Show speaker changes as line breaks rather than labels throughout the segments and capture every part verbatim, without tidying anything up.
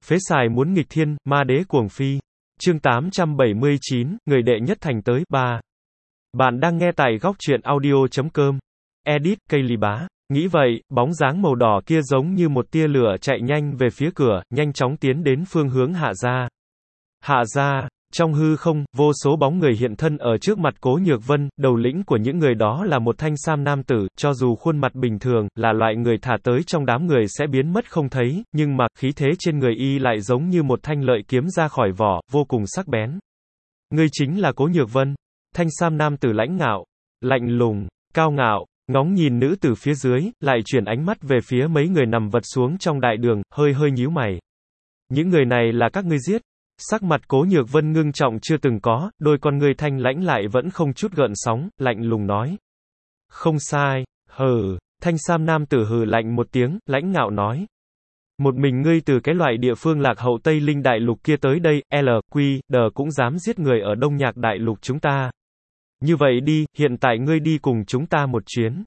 Phế xài muốn nghịch thiên, ma đế cuồng phi. Chương tám trăm bảy mươi chín, người đệ nhất thành tới, ba. Bạn đang nghe tại góc truyện audio chấm com. Edit, cây lì bá. Nghĩ vậy, bóng dáng màu đỏ kia giống như một tia lửa chạy nhanh về phía cửa, nhanh chóng tiến đến phương hướng Hạ gia. Hạ gia. Trong hư không, vô số bóng người hiện thân ở trước mặt Cố Nhược Vân, đầu lĩnh của những người đó là một thanh sam nam tử, cho dù khuôn mặt bình thường, là loại người thả tới trong đám người sẽ biến mất không thấy, nhưng mà, khí thế trên người y lại giống như một thanh lợi kiếm ra khỏi vỏ, vô cùng sắc bén. Ngươi chính là Cố Nhược Vân. Thanh sam nam tử lãnh ngạo, lạnh lùng, cao ngạo, ngóng nhìn nữ tử phía dưới, lại chuyển ánh mắt về phía mấy người nằm vật xuống trong đại đường, hơi hơi nhíu mày. Những người này là các ngươi giết? Sắc mặt Cố Nhược Vân ngưng trọng chưa từng có, đôi con ngươi thanh lãnh lại vẫn không chút gợn sóng, lạnh lùng nói. Không sai, hừ, thanh sam nam tử hừ lạnh một tiếng, lãnh ngạo nói. Một mình ngươi từ cái loại địa phương lạc hậu Tây Linh Đại Lục kia tới đây, L, Q, D cũng dám giết người ở Đông Nhạc Đại Lục chúng ta. Như vậy đi, hiện tại ngươi đi cùng chúng ta một chuyến.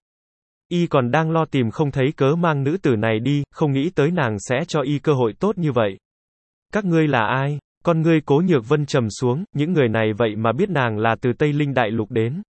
Y còn đang lo tìm không thấy cớ mang nữ tử này đi, không nghĩ tới nàng sẽ cho y cơ hội tốt như vậy. Các ngươi là ai? Con ngươi Cố Nhược Vân trầm xuống, những người này vậy mà biết nàng là từ Tây Linh Đại Lục đến.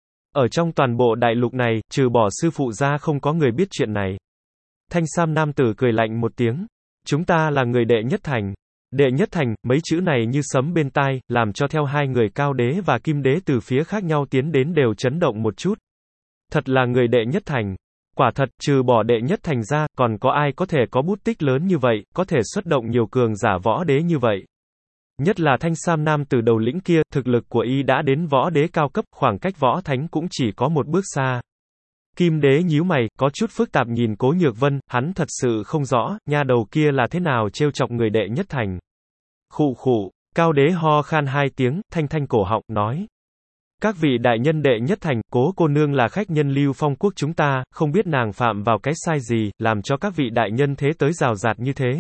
Ở trong toàn bộ đại lục này, trừ bỏ sư phụ ra không có người biết chuyện này. Thanh sam nam tử cười lạnh một tiếng. Chúng ta là người đệ nhất thành. Đệ nhất thành, mấy chữ này như sấm bên tai, làm cho theo hai người cao đế và kim đế từ phía khác nhau tiến đến đều chấn động một chút. Thật là người đệ nhất thành. Quả thật, trừ bỏ đệ nhất thành ra, còn có ai có thể có bút tích lớn như vậy, có thể xuất động nhiều cường giả võ đế như vậy. Nhất là thanh sam nam từ đầu lĩnh kia, thực lực của y đã đến võ đế cao cấp, khoảng cách võ thánh cũng chỉ có một bước xa. Kim đế nhíu mày, có chút phức tạp nhìn Cố Nhược Vân, hắn thật sự không rõ, nha đầu kia là thế nào trêu chọc người đệ nhất thành. Khụ khụ, cao đế ho khan hai tiếng, thanh thanh cổ họng, nói. Các vị đại nhân đệ nhất thành, Cố cô nương là khách nhân Lưu Phong quốc chúng ta, không biết nàng phạm vào cái sai gì, làm cho các vị đại nhân thế tới rào rạt như thế.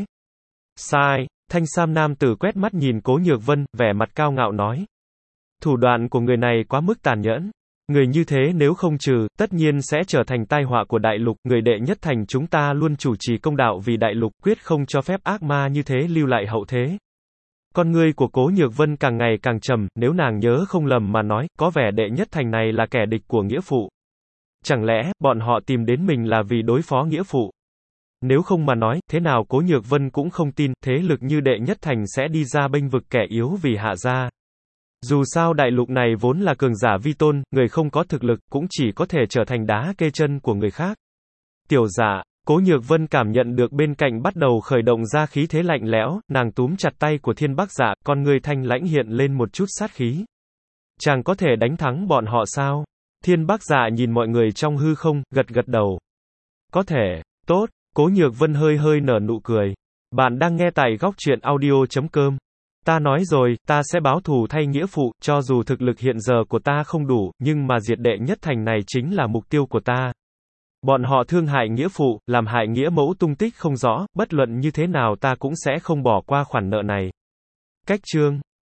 Sai. Thanh sam nam tử quét mắt nhìn Cố Nhược Vân, vẻ mặt cao ngạo nói. Thủ đoạn của người này quá mức tàn nhẫn. Người như thế nếu không trừ, tất nhiên sẽ trở thành tai họa của đại lục, người đệ nhất thành chúng ta luôn chủ trì công đạo vì đại lục, quyết không cho phép ác ma như thế lưu lại hậu thế. Con ngươi của Cố Nhược Vân càng ngày càng trầm, nếu nàng nhớ không lầm mà nói, có vẻ đệ nhất thành này là kẻ địch của nghĩa phụ. Chẳng lẽ, bọn họ tìm đến mình là vì đối phó nghĩa phụ? Nếu không mà nói, thế nào Cố Nhược Vân cũng không tin, thế lực như đệ nhất thành sẽ đi ra bênh vực kẻ yếu vì Hạ gia. Dù sao đại lục này vốn là cường giả vi tôn, người không có thực lực, cũng chỉ có thể trở thành đá kê chân của người khác. Tiểu dạ, Cố Nhược Vân cảm nhận được bên cạnh bắt đầu khởi động ra khí thế lạnh lẽo, nàng túm chặt tay của Thiên Bắc Dạ, con ngươi thanh lãnh hiện lên một chút sát khí. Chàng có thể đánh thắng bọn họ sao? Thiên Bắc Dạ nhìn mọi người trong hư không, gật gật đầu. Có thể, tốt. Cố Nhược Vân hơi hơi nở nụ cười. Bạn đang nghe tại góc truyện audio chấm com. Ta nói rồi, ta sẽ báo thù thay nghĩa phụ, cho dù thực lực hiện giờ của ta không đủ, nhưng mà diệt đệ nhất thành này chính là mục tiêu của ta. Bọn họ thương hại nghĩa phụ, làm hại nghĩa mẫu tung tích không rõ, bất luận như thế nào ta cũng sẽ không bỏ qua khoản nợ này. Cách chương.